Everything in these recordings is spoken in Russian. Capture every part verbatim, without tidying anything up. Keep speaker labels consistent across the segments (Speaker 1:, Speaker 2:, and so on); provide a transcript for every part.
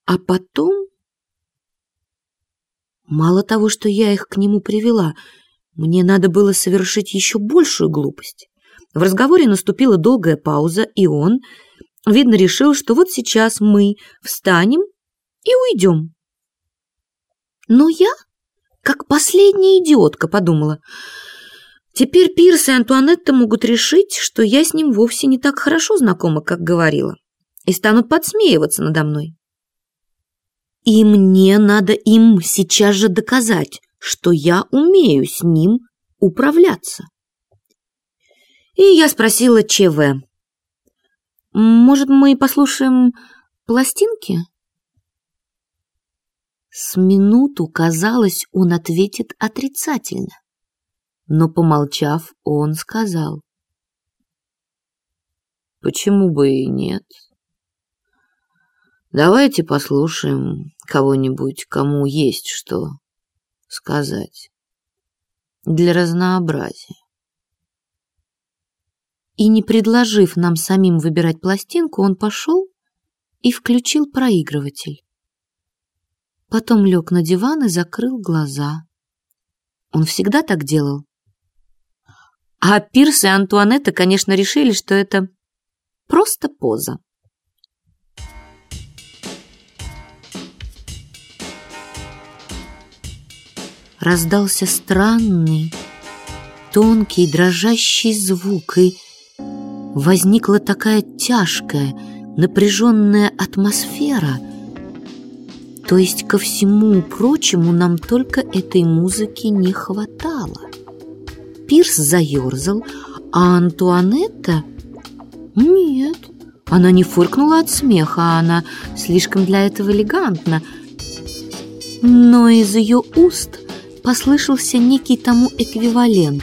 Speaker 1: А потом, мало того, что я их к нему привела, мне надо было совершить еще большую глупость. В разговоре наступила долгая пауза, и он, видно, решил, что вот сейчас мы встанем и уйдем. Но я, как последняя идиотка, подумала, теперь Пирс и Антуанетта могут решить, что я с ним вовсе не так хорошо знакома, как говорила, и станут подсмеиваться надо мной. И мне надо им сейчас же доказать, что я умею с ним управляться. И я спросила ЧВ: «Может, мы послушаем пластинки?» С минуту, казалось, он ответит отрицательно, но, помолчав, он сказал: «Почему бы и нет? Давайте послушаем кого-нибудь, кому есть что сказать, для разнообразия». И, не предложив нам самим выбирать пластинку, он пошел и включил проигрыватель. Потом лег на диван и закрыл глаза. Он всегда так делал. А Пирс и Антуанетта, конечно, решили, что это просто поза. Раздался странный, тонкий, дрожащий звук, и возникла такая тяжкая, напряженная атмосфера. То есть, ко всему прочему, нам только этой музыки не хватало. Пирс заерзал, а Антуанетта... Нет, она не фыркнула от смеха, а она слишком для этого элегантна. Но из ее уст послышался некий тому эквивалент.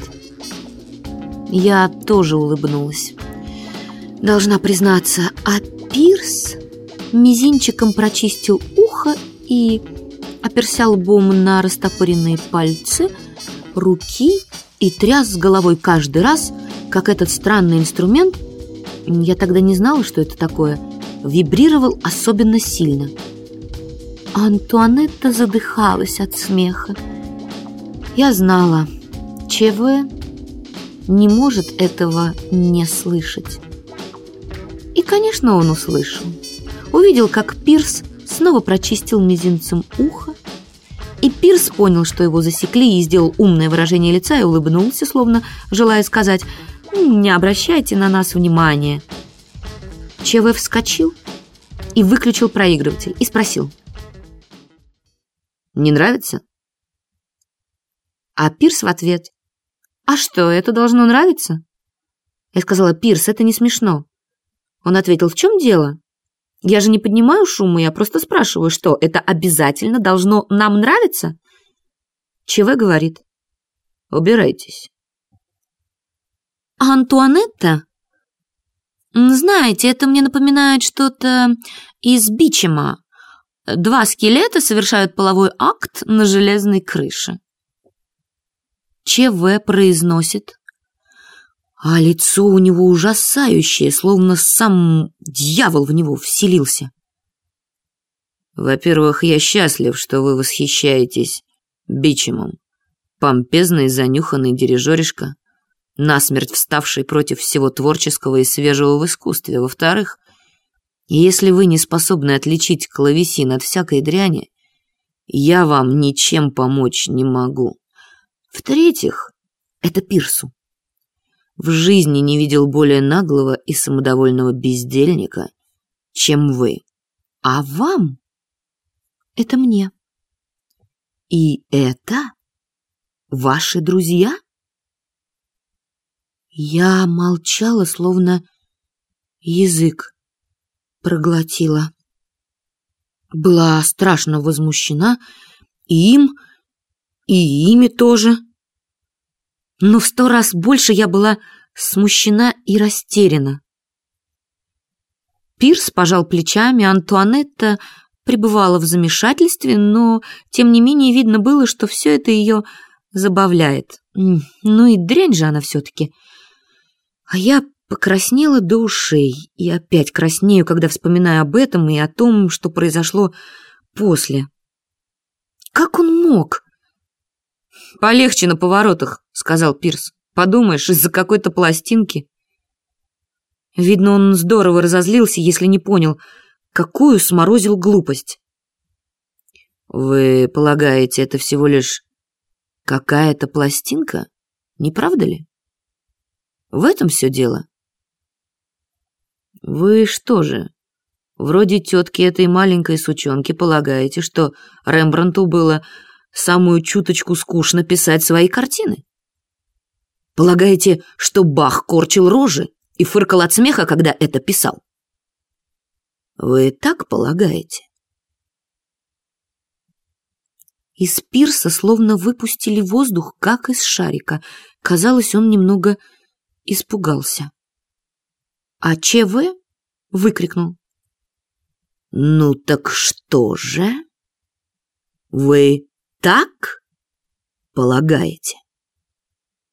Speaker 1: Я тоже улыбнулась. Должна признаться, а Пирс мизинчиком прочистил ухо и оперся лбом на растопыренные пальцы руки и тряс с головой каждый раз, как этот странный инструмент, я тогда не знала, что это такое, вибрировал особенно сильно. Антуанетта задыхалась от смеха. Я знала, ЧВ не может этого не слышать. И, конечно, он услышал. Увидел, как Пирс снова прочистил мизинцем ухо, и Пирс понял, что его засекли, и сделал умное выражение лица и улыбнулся, словно желая сказать: «Не обращайте на нас внимания». ЧВ вскочил и выключил проигрыватель и спросил: «Не нравится?» А Пирс в ответ: «А что, это должно нравиться?» Я сказала: «Пирс, это не смешно». Он ответил: «В чем дело? Я же не поднимаю шума, я просто спрашиваю, что это обязательно должно нам нравиться?» ЧВ говорит: «Убирайтесь». А Антуанетта? Знаете, это мне напоминает что-то из Бичема. Два скелета совершают половой акт на железной крыше. ЧВ произносит, а лицо у него ужасающее, словно сам дьявол в него вселился. «Во-первых, я счастлив, что вы восхищаетесь Бичемом, помпезный занюханный дирижеришка, насмерть вставший против всего творческого и свежего в искусстве. Во-вторых, если вы не способны отличить клавесин от всякой дряни, я вам ничем помочь не могу. В-третьих, это Пирсу. В жизни не видел более наглого и самодовольного бездельника, чем вы. А вам — это мне. И это ваши друзья?» Я молчала, словно язык проглотила. Была страшно возмущена и им, и ими тоже. Но в сто раз больше я была смущена и растеряна. Пирс пожал плечами, Антуанетта пребывала в замешательстве, но, тем не менее, видно было, что все это ее забавляет. Ну и дрянь же она все-таки. А я Покраснела до ушей, и опять краснею, когда вспоминаю об этом и о том, что произошло после. Как он мог? «Полегче на поворотах», — сказал Пирс. «Подумаешь, из-за какой-то пластинки». Видно, он здорово разозлился, если не понял, какую сморозил глупость. «Вы полагаете, это всего лишь какая-то пластинка, не правда ли? В этом все дело? Вы что же, вроде тетки этой маленькой сучонки, полагаете, что Рембрандту было самую чуточку скучно писать свои картины? Полагаете, что Бах корчил рожи и фыркал от смеха, когда это писал? Вы так полагаете?» Из Пирса словно выпустили воздух, как из шарика. Казалось, он немного испугался. «А ЧВ?» — выкрикнул. «Ну так что же? Вы так полагаете?»